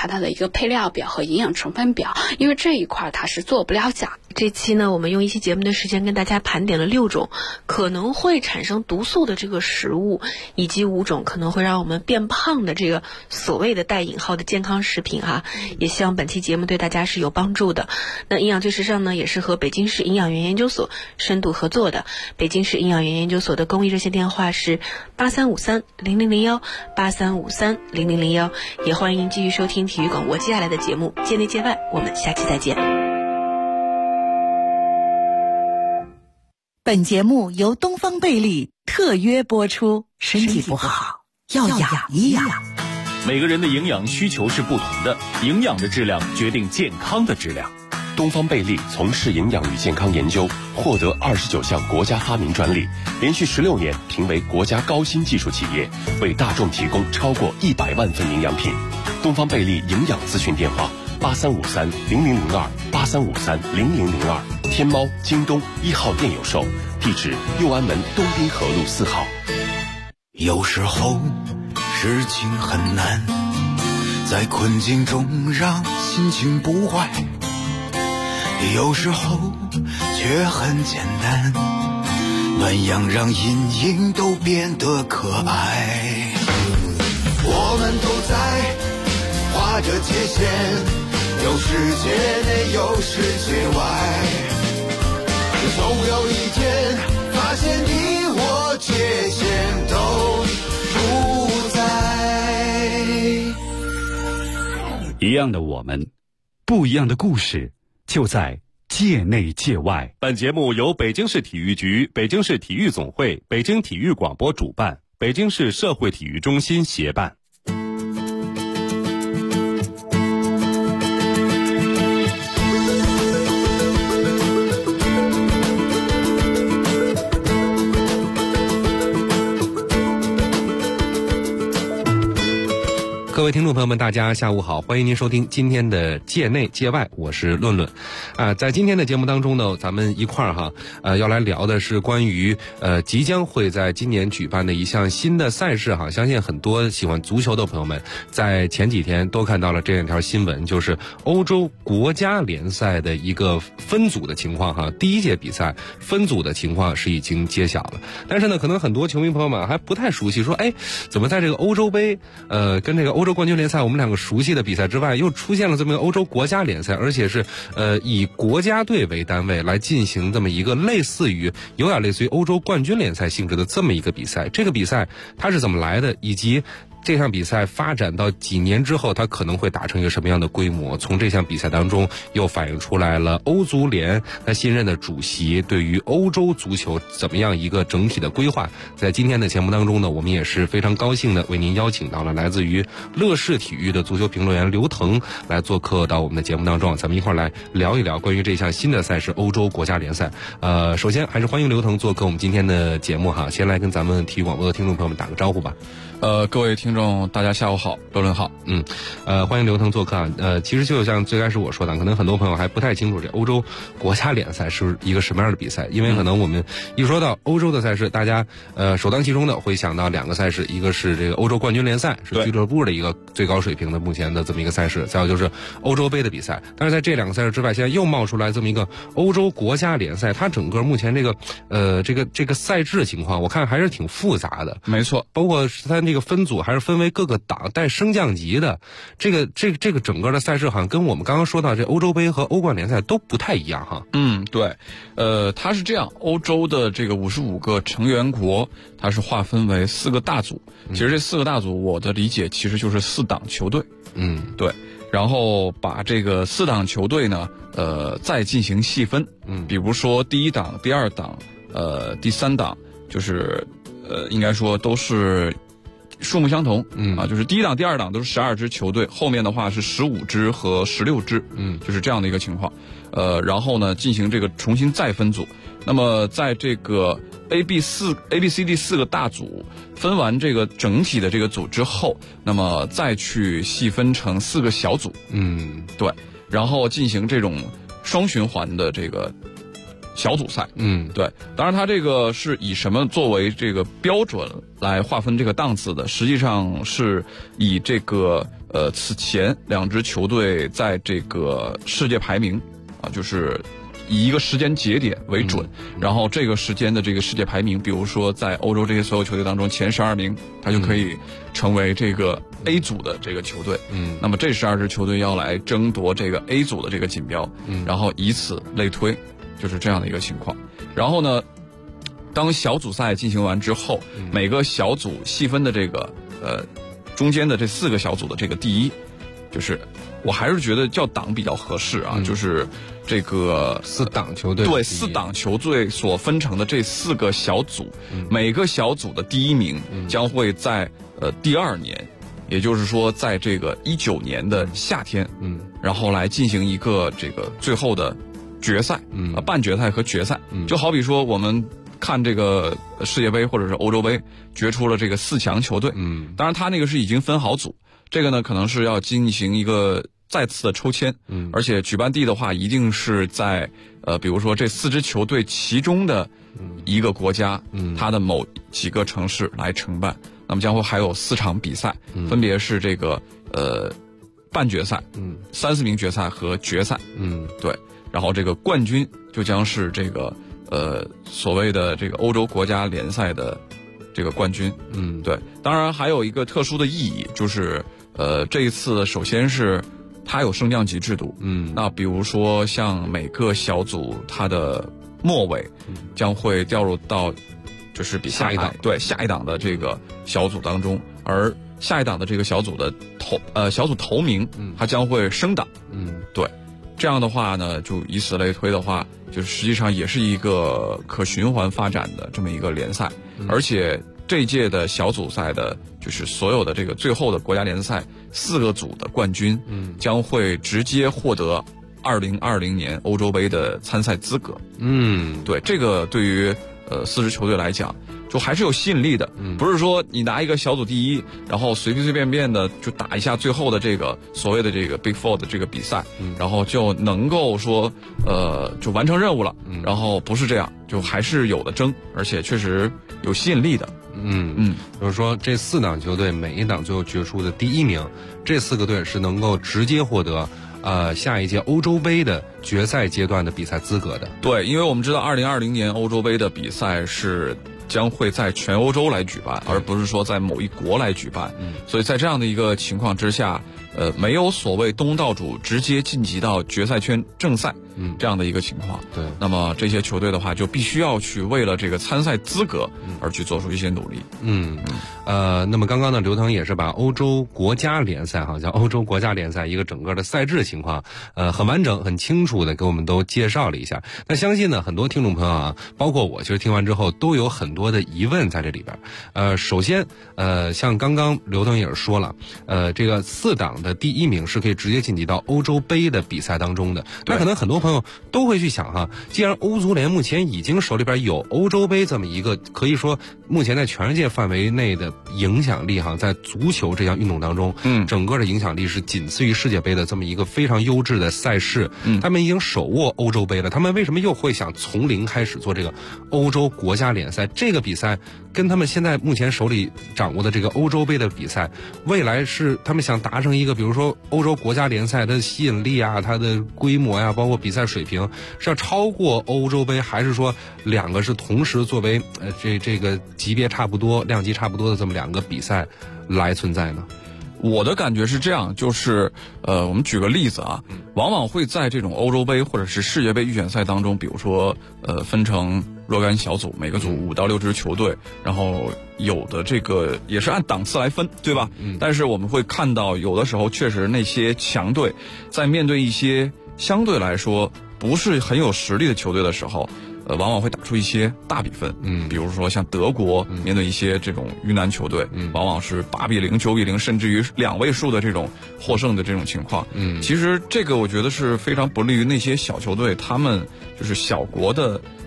它的一个配料表和营养成分表，因为这一块它是做不了假。 这期呢，我们用一期节目的时间跟大家盘点了6种可能会产生毒素的这个食物，以及5种可能会让我们变胖的这个所谓的带引号的健康食品哈。也希望本期节目对大家是有帮助的。那营养最时尚呢，也是和北京市营养园研究所深度合作的。北京市营养园研究所的公益热线电话是83530001 83530001，也欢迎继续收听体育广播接下来的节目界内界外，我们下期再见。 本节目由东方贝利特约播出，身体不好要养一养。 每个人的营养需求是不同的，营养的质量决定健康的质量。 东方贝利从事营养与健康研究，获得29项国家发明专利，连续16年评为国家高新技术企业，为大众提供超过100万份营养品。东方贝利营养咨询电话83530002 83530002，天猫、京东1号店有售，地址右安门东滨河路4号。 有时候事情很难，在困境中让心情不坏，有时候却很简单，暖阳让阴影都变得可爱。我们都在画着界限，有世界内有世界外，总有一天发现你我界限都不在。 一样的我们，不一样的故事，就在界内界外。 本节目由北京市体育局、北京市体育总会、北京体育广播主办，北京市社会体育中心协办。 各位听众朋友们，大家下午好，欢迎您收听今天的界内界外，我是论论。在今天的节目当中呢，咱们一块儿要来聊的是关于即将会在今年举办的一项新的赛事哈。相信很多喜欢足球的朋友们在前几天都看到了这样一条新闻，就是欧洲国家联赛的一个分组的情况哈。第一届比赛分组的情况是已经揭晓了，但是呢，可能很多球迷朋友们还不太熟悉，说怎么在这个欧洲杯跟这个欧洲冠军联赛我们两个熟悉的比赛之外，又出现了这么一个欧洲国家联赛，而且是以国家队为单位来进行这么一个有点类似于欧洲冠军联赛性质的这么一个比赛。这个比赛它是怎么来的，以及这项比赛发展到几年之后它可能会达成一个什么样的规模，从这项比赛当中又反映出来了欧足联他新任的主席对于欧洲足球怎么样一个整体的规划。在今天的节目当中呢，我们也是非常高兴的为您邀请到了来自于乐视体育的足球评论员刘腾来做客到我们的节目当中，咱们一块来聊一聊关于这项新的赛事欧洲国家联赛。首先还是欢迎刘腾做客我们今天的节目哈，先来跟咱们体育广播的听众朋友们打个招呼吧。 各位听众大家下午好，论论好。 欢迎刘腾做客啊。其实就像最开始我说的，可能很多朋友还不太清楚这欧洲国家联赛是一个什么样的比赛，因为可能我们一说到欧洲的赛事，大家首当其冲的会想到2个赛事，一个是这个欧洲冠军联赛，是俱乐部的一个最高水平的目前的这么一个赛事，再有就是欧洲杯的比赛。但是在这2个赛事之外，现在又冒出来这么一个欧洲国家联赛，它整个目前这个赛制的情况，我看还是挺复杂的。 没错， 包括它这个分组还是分为各个档带升降级的，这个整个的赛事好像跟我们刚刚说到这欧洲杯和欧冠联赛都不太一样哈。 对，它是这样，欧洲的这个55个成员国，它是划分为4个大组。其实这4个大组，我的理解其实就是4档球队。对，然后把这个4档球队呢，再进行细分。比如说第1档、第2档、第3档，就是应该说都是数目相同。就是第1档、第2档都是12支球队，后面的话是15支和16支。就是这样的一个情况。然后呢，进行这个重新再分组。那么在这个 A、B、C、D 4个大组分完这个整体的这个组之后，那么再去细分成4个小组。对，然后进行这种双循环的这个小组赛。对，当然它这个是以什么作为这个标准来划分这个档次的，实际上是以这个此前2支球队在这个世界排名啊，就是以一个时间节点为准，然后这个时间的这个世界排名，比如说在欧洲这些所有球队当中前12名，他就可以成为这个 A 组的这个球队。那么这12支球队要来争夺这个 A 组的这个锦标，然后以此类推，就是这样的一个情况。然后呢，当小组赛进行完之后，每个小组细分的这个中间的这4个小组的这个第一，就是我还是觉得叫档比较合适啊，就是这个 4档球队， 对，4档球队所分成的这4个小组，每个小组的第1名将会在第2年，也就是说在这个19年的夏天，然后来进行一个这个最后的决赛，半决赛和决赛，就好比说我们看这个世界杯或者是欧洲杯决出了这个4强球队，当然他那个是已经分好组，这个呢可能是要进行一个再次的抽签，而且举办地的话一定是在比如说这4支球队其中的一个国家，它的某几个城市来承办。那么将会还有4场比赛，分别是这个半决赛、30名决赛和决赛，对。然后这个冠军就将是这个所谓的这个欧洲国家联赛的这个冠军，对。当然还有一个特殊的意义，就是这一次首先是它有升降级制度，那比如说像每个小组它的末尾将会调入到就是比下一档，对，下一档的这个小组当中，而下一档的这个小组的小组头名它将会升档，对。这样的话呢，就以此类推的话，就是实际上也是一个可循环发展的这么一个联赛，而且这一届的小组赛的，就是所有的这个最后的国家联赛4个组的冠军，将会直接获得2020年欧洲杯的参赛资格。对，这个对于4支球队来讲，就还是有吸引力的，不是说你拿一个小组第一，然后随便的就打一下最后的这个所谓的这个 Big Four 的这个比赛，然后就能够说就完成任务了，然后不是这样，就还是有的争，而且确实有吸引力的。 就是说这4档球队每一档最后决出的第1名，这4个队是能够直接获得下一届欧洲杯的决赛阶段的比赛资格的。 对，因为我们知道2020年欧洲杯的比赛是将会在全欧洲来举办，而不是说在某一国来举办，所以在这样的一个情况之下，没有所谓东道主直接晋级到决赛圈正赛，这样的一个情况。 对， 那么这些球队的话，就必须要去为了这个参赛资格而去做出一些努力。 那么刚刚呢，刘腾也是把欧洲国家联赛叫欧洲国家联赛一个整个的赛制情况，很完整、很清楚的给我们都介绍了一下。那相信呢，很多听众朋友啊，包括我，其实听完之后都有很多的疑问在这里边。首先，像刚刚刘腾也是说了，这个4档的第1名是可以直接晋级到欧洲杯的比赛当中的。那可能很多朋友都会去想既然欧足联目前已经手里边有欧洲杯这么一个可以说目前在全世界范围内的影响力在足球这项运动当中，整个的影响力是仅次于世界杯的这么一个非常优质的赛事，他们已经手握欧洲杯了，他们为什么又会想从零开始做这个欧洲国家联赛？这个比赛跟他们现在目前手里掌握的这个欧洲杯的比赛，未来是他们想达成一个，比如说欧洲国家联赛的吸引力它的规模包括比赛水平是要超过欧洲杯，还是说2个是同时作为这个级别差不多、量级差不多的这么2个比赛来存在呢？ 我的感觉是这样，就是我们举个例子往往会在这种欧洲杯或者是世界杯预选赛当中，比如说分成若干小组，每个组5到6支球队，然后有的这个也是按档次来分，对吧？但是我们会看到有的时候确实那些强队在面对一些相对来说不是很有实力的球队的时候，往往会打出一些大比分，比如说像德国面对一些这种鱼腩球队，往往是8比0、9比0，甚至于2位数的这种获胜的这种情况。其实这个我觉得是非常不利于那些小球队，他们就是小国的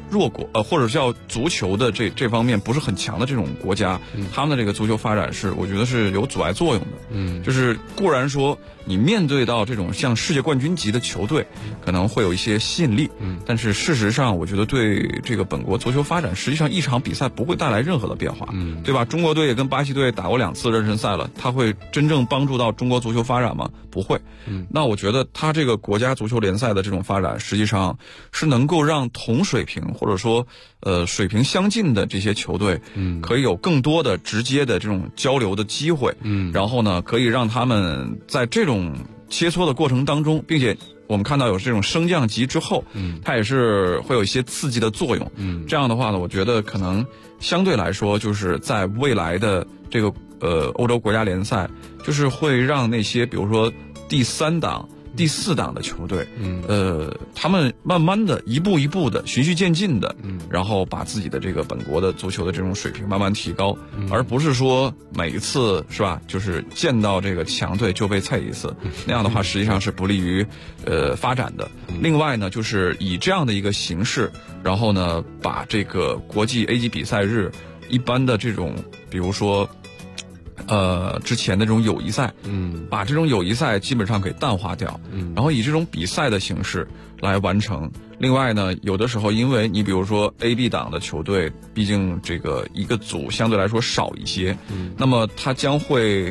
弱国或者叫足球的这方面不是很强的这种国家，他们的这个足球发展是我觉得是有阻碍作用的。就是固然说你面对到这种像世界冠军级的球队，可能会有一些吸引力，但是事实上我觉得对这个本国足球发展，实际上一场比赛不会带来任何的变化，对吧？中国队也跟巴西队打过2次热身赛了，它会真正帮助到中国足球发展吗？不会。那我觉得它这个国家足球联赛的这种发展，实际上是能够让同水平或者说水平相近的这些球队，可以有更多的直接的这种交流的机会，然后呢，可以让他们在这种切磋的过程当中，并且我们看到有这种升降级之后，它也是会有一些刺激的作用。这样的话呢，我觉得可能相对来说，就是在未来的这个欧洲国家联赛，就是会让那些比如说第3档、第4档的球队，他们慢慢的一步一步的循序渐进的，然后把自己的这个本国的足球的这种水平慢慢提高，而不是说每一次是吧，就是见到这个强队就被菜一次，那样的话实际上是不利于发展的。另外呢，就是以这样的一个形式，然后呢，把这个国际 A 级比赛日一般的这种，比如说之前的这种友谊赛，把这种友谊赛基本上给淡化掉，然后以这种比赛的形式来完成。另外呢，有的时候因为你比如说 A、B 档的球队，毕竟这个一个组相对来说少一些，那么它将会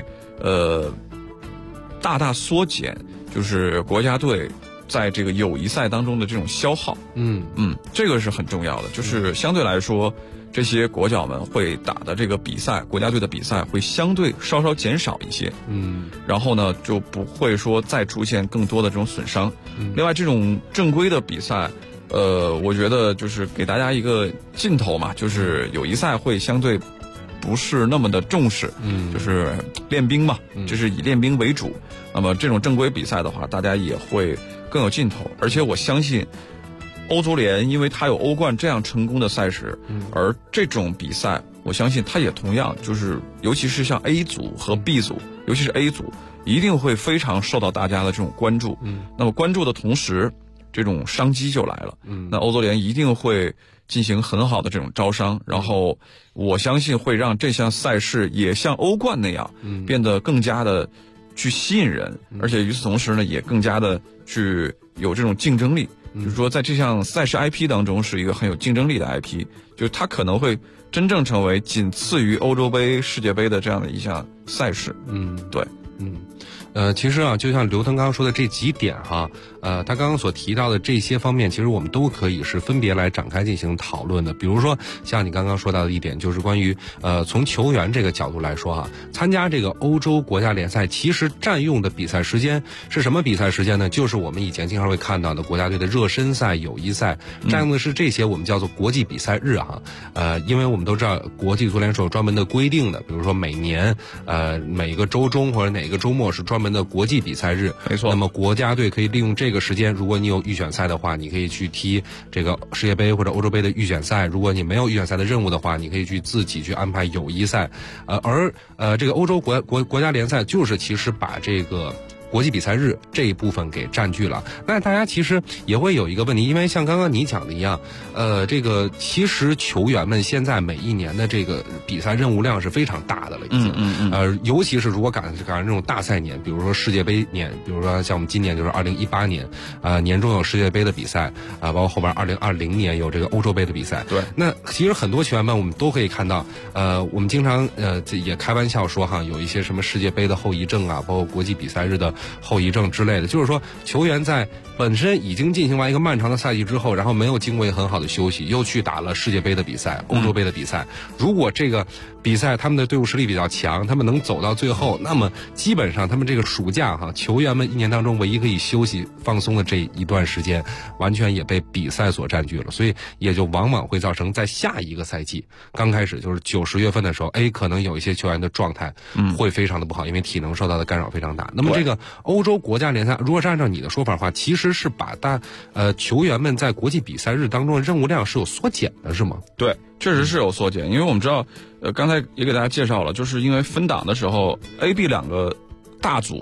大大缩减，就是国家队在这个友谊赛当中的这种消耗。这个是很重要的，就是相对来说，这些国脚们会打的这个比赛，国家队的比赛会相对稍稍减少一些，然后呢就不会说再出现更多的这种损伤。另外，这种正规的比赛，我觉得就是给大家一个劲头嘛，就是友谊赛会相对不是那么的重视，就是练兵嘛，就是以练兵为主。那么这种正规比赛的话，大家也会更有劲头，而且我相信。欧足联因为它有欧冠这样成功的赛事，而这种比赛我相信它也同样就是尤其是像 A 组和 B 组，尤其是 A 组一定会非常受到大家的这种关注。那么关注的同时，这种商机就来了。那欧足联一定会进行很好的这种招商，然后我相信会让这项赛事也像欧冠那样变得更加的去吸引人，而且与此同时呢，也更加的去有这种竞争力。就是说，在这项赛事 IP 当中是一个很有竞争力的 IP， 就是它可能会真正成为仅次于欧洲杯、世界杯的这样的一项赛事。对。 其实啊，就像刘腾刚刚说的这几点哈，他刚刚所提到的这些方面，其实我们都可以是分别来展开进行讨论的。比如说，像你刚刚说到的一点，就是关于从球员这个角度来说哈，参加这个欧洲国家联赛，其实占用的比赛时间是什么比赛时间呢？就是我们以前经常会看到的国家队的热身赛、友谊赛，占用的是这些我们叫做国际比赛日哈。因为我们都知道国际足联是有专门的规定的，比如说每年每个周中或者哪个周末是专门的国际比赛日， 没错。 那么国家队可以利用这个时间，如果你有预选赛的话，你可以去踢这个世界杯或者欧洲杯的预选赛；如果你没有预选赛的任务的话，你可以去自己去安排友谊赛。而这个欧洲国家联赛就是其实把这个国际比赛日这一部分给占据了。那大家其实也会有一个问题，因为像刚刚你讲的一样，这个其实球员们现在每一年的这个比赛任务量是非常大的了，已经。尤其是如果赶上这种大赛年，比如说世界杯年，比如说像我们今年就是2018年，年中有世界杯的比赛，包括后边2020年有这个欧洲杯的比赛。 对。 那其实很多球员们我们都可以看到，我们经常也开玩笑说哈，有一些什么世界杯的后遗症啊，包括国际比赛日的后遗症之类的，就是说球员在本身已经进行完一个漫长的赛季之后，然后没有经过很好的休息，又去打了世界杯的比赛、欧洲杯的比赛。如果这个比赛他们的队伍实力比较强，他们能走到最后，那么基本上他们这个暑假哈，球员们一年当中唯一可以休息放松的这一段时间，完全也被比赛所占据了，所以也就往往会造成在下一个赛季刚开始就是9、10月份的时候，可能有一些球员的状态会非常的不好，因为体能受到的干扰非常大。那么这个欧洲国家联赛，如果是按照你的说法的话，其实是把球员们在国际比赛日当中的任务量是有缩减的，是吗？ 对，确实是有缩减，因为我们知道，刚才也给大家介绍了，就是因为分档的时候 A、B 两个大组，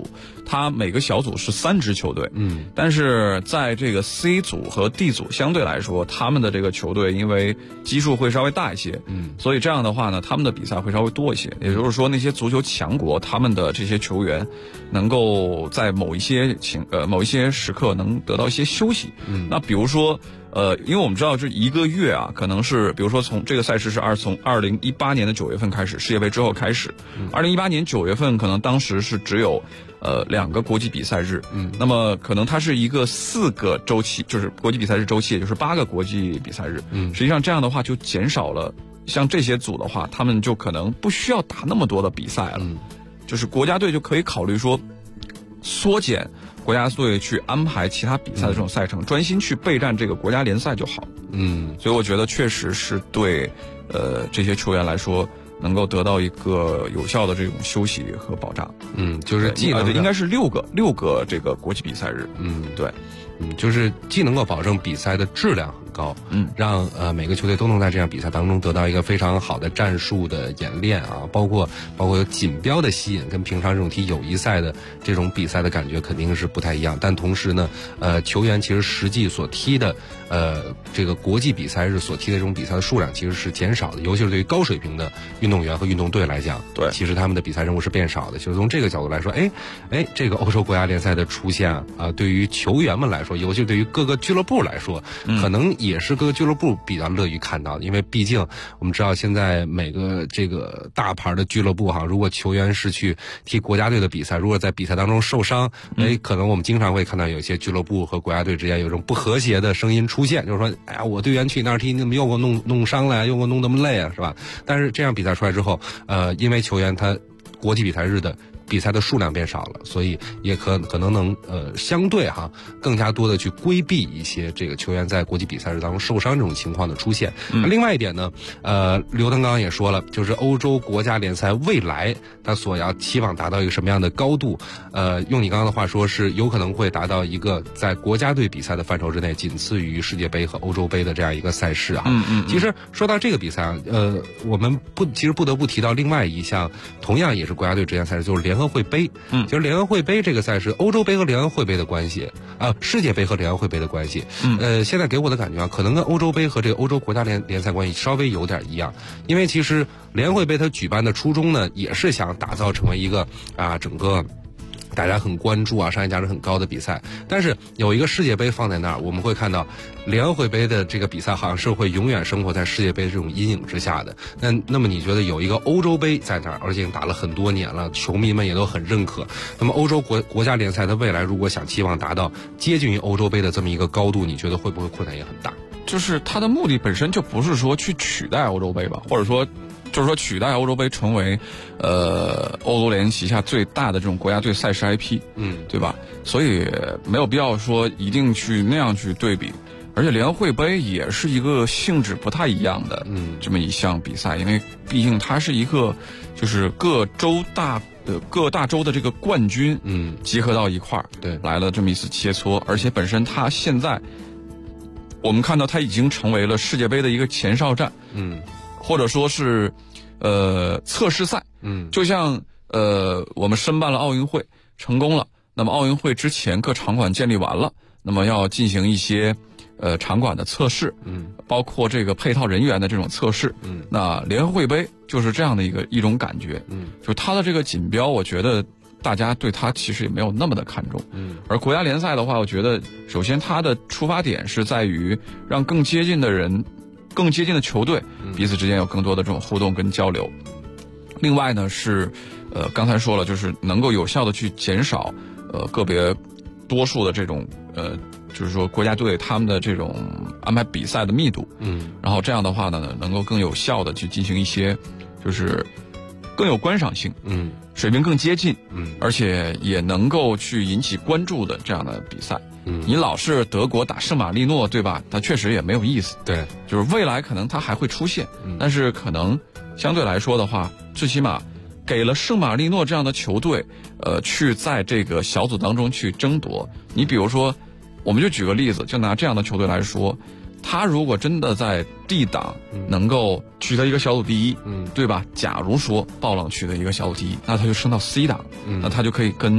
它每个小组是3支球队，但是在这个 C 组和 D 组相对来说，他们的这个球队因为基数会稍微大一些，所以这样的话呢，他们的比赛会稍微多一些。也就是说，那些足球强国，他们的这些球员能够在某一些时刻能得到一些休息。那比如说。因为我们知道这1个月啊，可能是比如说从这个赛事是从2018年的9月份开始，世界杯之后开始，2018年9月份可能当时是只有2个国际比赛日，那么可能它是一个4个周期，就是国际比赛日周期，也就是8个国际比赛日，实际上这样的话就减少了，像这些组的话，他们就可能不需要打那么多的比赛了，就是国家队就可以考虑说缩减国家队去安排其他比赛的这种赛程，专心去备战这个国家联赛就好。所以我觉得确实是对这些球员来说能够得到一个有效的这种休息和保障。 就是既能应该是6个这个国际比赛日。对。 就是既能够保证比赛的质量很高，让每个球队都能在这样比赛当中得到一个非常好的战术的演练啊，包括有锦标的吸引，跟平常这种踢友谊赛的这种比赛的感觉肯定是不太一样。但同时呢，球员其实实际所踢的这个国际比赛日所踢的这种比赛的数量其实是减少的，尤其是对于高水平的运动员和运动队来讲， 对， 其实他们的比赛任务是变少的。就是从这个角度来说，这个欧洲国家联赛的出现啊，对于球员们来说，尤其对于各个俱乐部来说，可能也是各个俱乐部比较乐于看到的，因为毕竟我们知道现在每个这个大牌的俱乐部如果球员是去踢国家队的比赛，如果在比赛当中受伤，可能我们经常会看到有些俱乐部和国家队之间有一种不和谐的声音出现，就是说，哎呀，我队员去那儿踢，你怎么又给我弄伤了呀，又给我弄那么累啊，是吧？但是这样比赛出来之后，因为球员他国际比赛日的比赛的数量变少了，所以也可能能相对更加多的去规避一些这个球员在国际比赛日当中受伤这种情况的出现。另外一点呢，刘腾刚刚也说了，就是欧洲国家联赛未来他所要期望达到一个什么样的高度，用你刚刚的话说，是有可能会达到一个在国家队比赛的范畴之内仅次于世界杯和欧洲杯的这样一个赛事其实说到这个比赛我们其实不得不提到另外一项同样也是国家队之间赛事，就是联合会杯。其实联合会杯这个赛事，欧洲杯和联合会杯的关系世界杯和联合会杯的关系，现在给我的感觉可能跟欧洲杯和这个欧洲国家联赛关系稍微有点一样，因为其实联合会杯它举办的初衷呢，也是想打造成为一个整个大家很关注商业价值很高的比赛，但是有一个世界杯放在那儿，我们会看到联合会杯的这个比赛好像是会永远生活在世界杯这种阴影之下的。那么你觉得有一个欧洲杯在那儿，而且已经打了很多年了，球迷们也都很认可，那么欧洲国家联赛它未来如果想期望达到接近于欧洲杯的这么一个高度，你觉得会不会困难也很大？ 就是它的目的本身就不是说去取代欧洲杯吧，或者说就是说取代欧洲杯成为欧足联旗下最大的这种国家队赛事 IP，对吧？所以没有必要说一定去那样去对比。而且联合会杯也是一个性质不太一样的这么一项比赛，因为毕竟它是一个就是各大洲的这个冠军集合到一块儿， 对， 来了这么一次切磋，而且本身它现在我们看到它已经成为了世界杯的一个前哨战，或者说是测试赛，就像我们申办了奥运会成功了，那么奥运会之前各场馆建立完了，那么要进行一些场馆的测试，包括这个配套人员的这种测试，那联合会杯就是这样的一种感觉，就它的这个锦标，我觉得大家对它其实也没有那么的看重，而国家联赛的话，我觉得首先它的出发点是在于让更接近的人、更接近的球队彼此之间有更多的这种互动跟交流。另外呢是刚才说了，就是能够有效的去减少个别多数的这种就是说国家队他们的这种安排比赛的密度，然后这样的话呢，能够更有效的去进行一些就是更有观赏性，水平更接近，而且也能够去引起关注的这样的比赛。你老是德国打圣马力诺，对吧？它确实也没有意思。 对， 就是未来可能它还会出现，但是可能相对来说的话，最起码给了圣马力诺这样的球队，去在这个小组当中去争夺。你比如说，我们就举个例子，就拿这样的球队来说，他如果真的在 D 档能够取得一个小组第一，对吧？假如说爆冷取得一个小组第一，那他就升到 C 档，那他就可以跟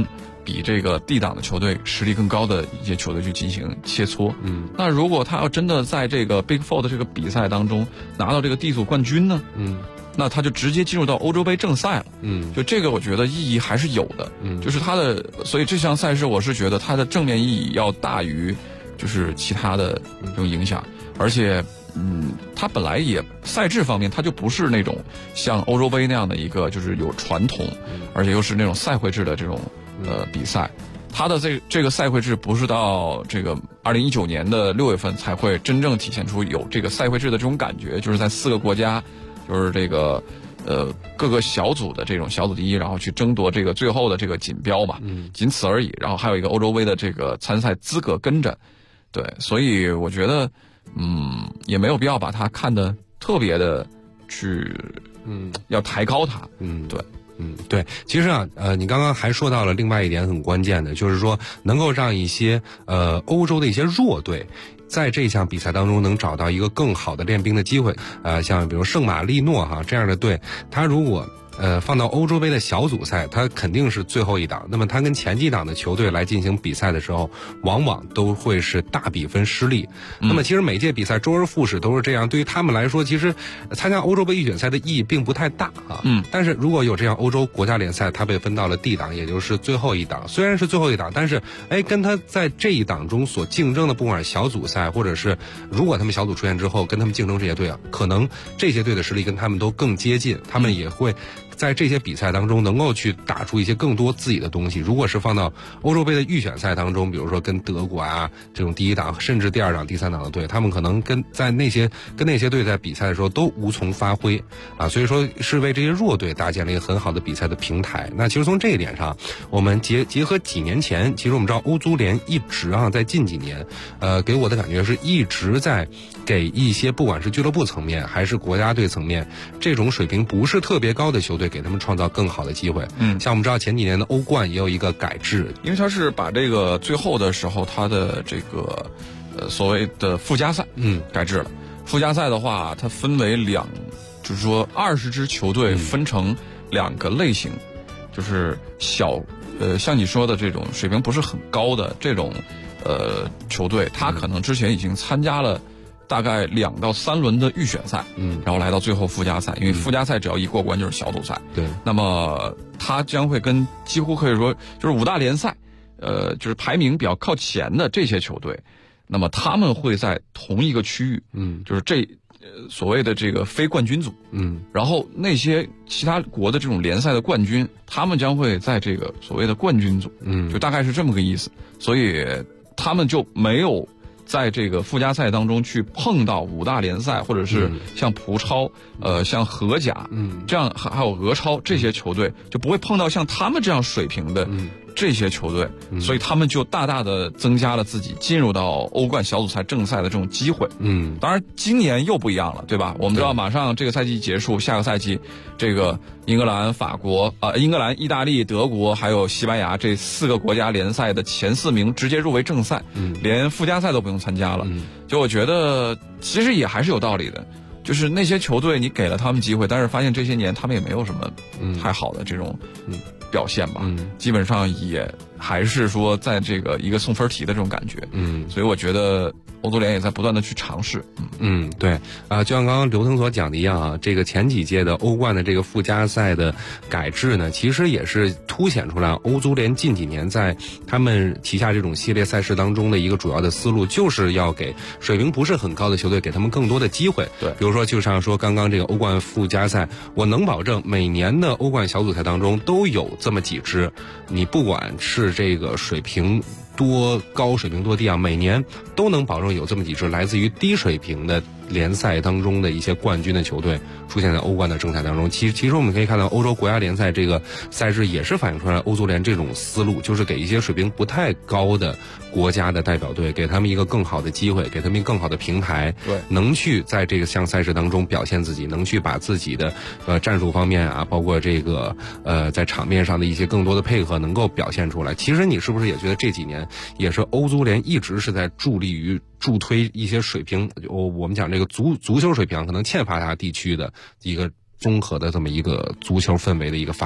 比这个 D 档的球队实力更高的一些球队去进行切磋。那如果他要真的在这个 Big Four 的这个比赛当中拿到这个 D 组冠军呢？那他就直接进入到欧洲杯正赛了。就这个我觉得意义还是有的。就是他的，所以这项赛事我是觉得它的正面意义要大于就是其他的这种影响，而且它本来也赛制方面它就不是那种像欧洲杯那样的一个就是有传统，而且又是那种赛会制的这种比赛。它的这个赛会制不是到这个2019年的6月份才会真正体现出有这个赛会制的这种感觉，就是在4个国家，就是这个各个小组的这种小组第一，然后去争夺这个最后的这个锦标嘛，仅此而已。然后还有一个欧洲杯的这个参赛资格跟着，对，所以我觉得也没有必要把它看得特别的去要抬高它，对。 对，其实啊，你刚刚还说到了另外一点很关键的，就是说能够让一些欧洲的一些弱队在这项比赛当中能找到一个更好的练兵的机会。像比如圣马力诺哈这样的队，他如果放到欧洲杯的小组赛，它肯定是最后一档。那么它跟前几档的球队来进行比赛的时候，往往都会是大比分失利。那么其实每届比赛周而复始都是这样，对于他们来说，其实参加欧洲杯预选赛的意义并不太大啊。但是如果有这样欧洲国家联赛，它被分到了 D 档，也就是最后一档。虽然是最后一档，但是跟他在这一档中所竞争的，不管是小组赛，或者是如果他们小组出现之后跟他们竞争这些队啊，可能这些队的实力跟他们都更接近，他们也会在这些比赛当中能够去打出一些更多自己的东西。如果是放到欧洲杯的预选赛当中，比如说跟德国啊这种第一档甚至第二档第三档的队，他们可能跟那些队在比赛的时候都无从发挥啊，所以说是为这些弱队搭建了一个很好的比赛的平台。那其实从这一点上，我们结合几年前，其实我们知道欧足联一直在近几年给我的感觉是一直在给一些不管是俱乐部层面还是国家队层面这种水平不是特别高的球队，给他们创造更好的机会。像我们知道前几年的欧冠也有一个改制， 因为他是把这个最后的时候他的这个所谓的附加赛改制了。附加赛的话，它分为就是说20支球队分成2个类型，就是像你说的这种水平不是很高的这种球队，他可能之前已经参加了大概2到3轮的预选赛，然后来到最后附加赛，因为附加赛只要一过关就是小组赛。 对， 那么他将会跟几乎可以说就是5大联赛，就是排名比较靠前的这些球队，那么他们会在同一个区域，就是所谓的这个非冠军组，然后那些其他国的这种联赛的冠军，他们将会在这个所谓的冠军组，就大概是这么个意思，所以他们就没有在这个附加赛当中去碰到5大联赛，或者是像葡超、像荷甲，这样还有俄超这些球队，就不会碰到像他们这样水平的这些球队，所以他们就大大的增加了自己进入到欧冠小组赛正赛的这种机会。当然今年又不一样了，对吧？我们知道马上这个赛季结束，下个赛季这个英格兰、法国、英格兰、意大利、德国还有西班牙这4个国家联赛的前4名直接入围正赛，连附加赛都不用参加了。就我觉得其实也还是有道理的，就是那些球队你给了他们机会，但是发现这些年他们也没有什么太好的这种表现吧，基本上也还是说在这个一个送分题的这种感觉。所以我觉得欧足联也在不断的去尝试。 对就像刚刚刘腾所讲的一样啊，这个前几届的欧冠的这个附加赛的改制呢，其实也是凸显出来欧足联近几年在他们旗下这种系列赛事当中的一个主要的思路，就是要给水平不是很高的球队给他们更多的机会。 对， 比如说就像说刚刚这个欧冠附加赛，我能保证每年的欧冠小组赛当中都有这么几支，你不管是这个水平多高水平多低啊，每年都能保证有这么几支来自于低水平的联赛当中的一些冠军的球队出现在欧冠的正赛当中。其实我们可以看到欧洲国家联赛这个赛制也是反映出来欧足联这种思路，就是给一些水平不太高的国家的代表队给他们一个更好的机会，给他们一个更好的平台， 对， 能去在这个项赛事当中表现自己，能去把自己的战术方面啊，包括这个在场面上的一些更多的配合能够表现出来。其实你是不是也觉得这几年也是欧足联一直是在助力于助推一些水平，我们讲这个足球水平可能欠发达地区的一个综合的这么一个足球氛围的一个发展？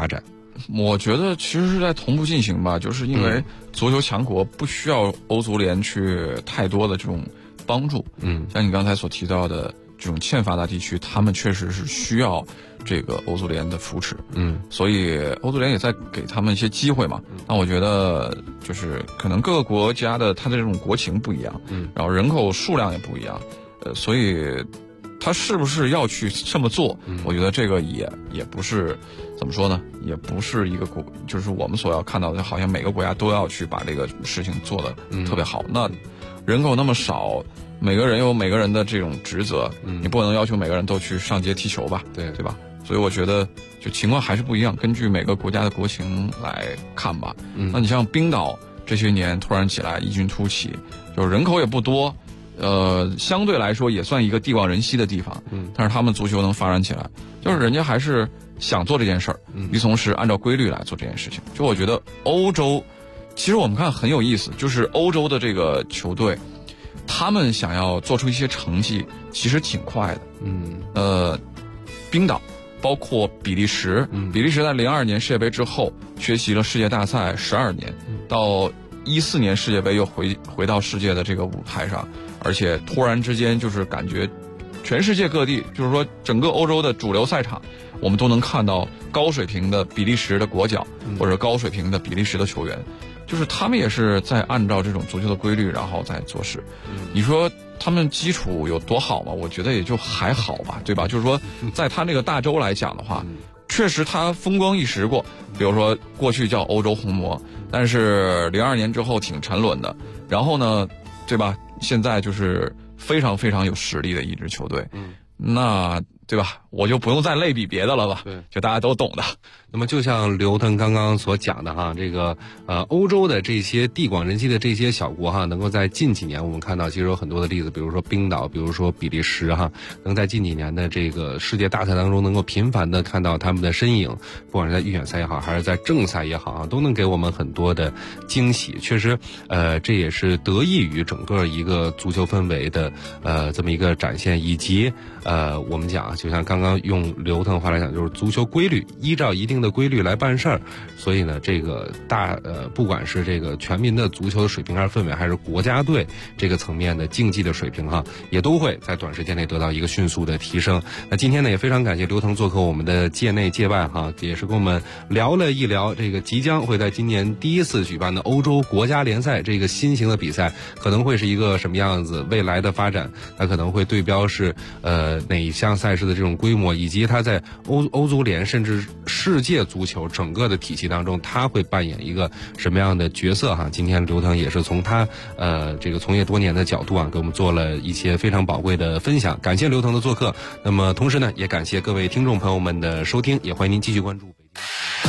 我觉得其实是在同步进行吧，就是因为足球强国不需要欧足联去太多的这种帮助。像你刚才所提到的这种欠发达地区，他们确实是需要这个欧足联的扶持。所以欧足联也在给他们一些机会嘛。那我觉得就是可能各个国家的它的这种国情不一样，然后人口数量也不一样，所以他是不是要去这么做？我觉得这个也不是怎么说呢，也不是一个就是我们所要看到的，好像每个国家都要去把这个事情做得特别好。那人口那么少，每个人有每个人的这种职责，你不能要求每个人都去上街踢球吧？对吧？所以我觉得就情况还是不一样，根据每个国家的国情来看吧。那你像冰岛这些年突然起来异军突起，就是人口也不多。相对来说也算一个地广人稀的地方，但是他们足球能发展起来，就是人家还是想做这件事儿，与此同时按照规律来做这件事情。就我觉得欧洲，其实我们看很有意思，就是欧洲的这个球队，他们想要做出一些成绩，其实挺快的。冰岛，包括比利时，比利时在02年世界杯之后缺席了世界大赛12年，到14年世界杯又回到世界的这个舞台上。而且突然之间就是感觉全世界各地，就是说整个欧洲的主流赛场，我们都能看到高水平的比利时的国脚，或者高水平的比利时的球员，就是他们也是在按照这种足球的规律然后在做事。你说他们基础有多好吗？我觉得也就还好吧，对吧？就是说在他那个大洲来讲的话，确实他风光一时过，比如说过去叫欧洲红魔，但是02年之后挺沉沦的，然后呢，对吧？现在就是非常非常有实力的一支球队，那对吧？我就不用再类比别的了吧？对，就大家都懂的。 那么就像刘腾刚刚所讲的哈，这个欧洲的这些地广人稀的这些小国哈，能够在近几年我们看到其实有很多的例子，比如说冰岛，比如说比利时哈，能在近几年的这个世界大赛当中能够频繁的看到他们的身影，不管是在预选赛也好，还是在正赛也好，都能给我们很多的惊喜。确实，这也是得益于整个一个足球氛围的这么一个展现，以及我们讲就像刚刚用刘腾话来讲，就是足球规律，依照一定的规律来办事儿。所以呢，这个不管是这个全民的足球的水平还是氛围，还是国家队这个层面的竞技的水平哈，也都会在短时间内得到一个迅速的提升。那今天呢，也非常感谢刘腾做客我们的界内界外哈，也是跟我们聊了一聊这个即将会在今年第一次举办的欧洲国家联赛这个新型的比赛可能会是一个什么样子，未来的发展它可能会对标是哪一项赛事的这种规模，以及它在欧足联甚至世界足球整个的体系当中，它会扮演一个什么样的角色哈？今天刘腾也是从他这个从业多年的角度啊，给我们做了一些非常宝贵的分享。感谢刘腾的做客，那么同时呢，也感谢各位听众朋友们的收听，也欢迎您继续关注北京。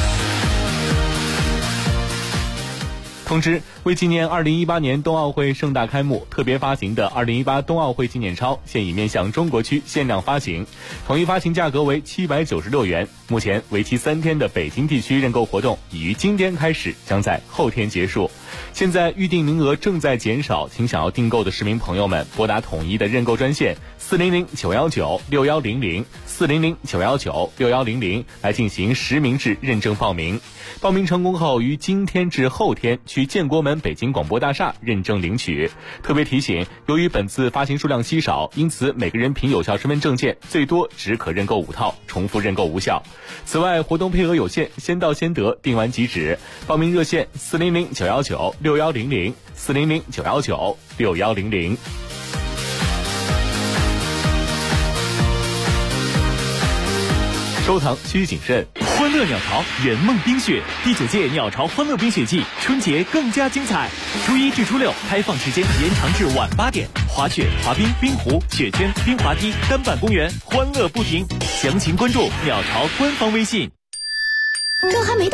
通知：为纪念2018年冬奥会盛大开幕，特别发行的2018冬奥会纪念钞现已面向中国区限量发行，统一发行价格为796元。目前为期3天的北京地区认购活动已于今天开始，将在后天结束。现在预订名额正在减少，请想要订购的市民朋友们拨打统一的认购专线400-919-6100 400-919-6100来进行实名制认证报名。报名成功后，于今天至后天去建国门北京广播大厦认证领取。特别提醒，由于本次发行数量稀少，因此每个人凭有效身份证件最多只可认购5套，重复认购无效。此外，活动配额有限，先到先得，订完即止。报名热线400-919-6100 400-919-6100。收藏需谨慎。欢乐鸟巢圆梦冰雪第9届鸟巢欢乐冰雪季，春节更加精彩。初1至初6开放时间延长至晚8点，滑雪、滑冰、冰壶、雪圈、冰滑梯、单板公园，欢乐不停。详情关注鸟巢官方微信。 都还没到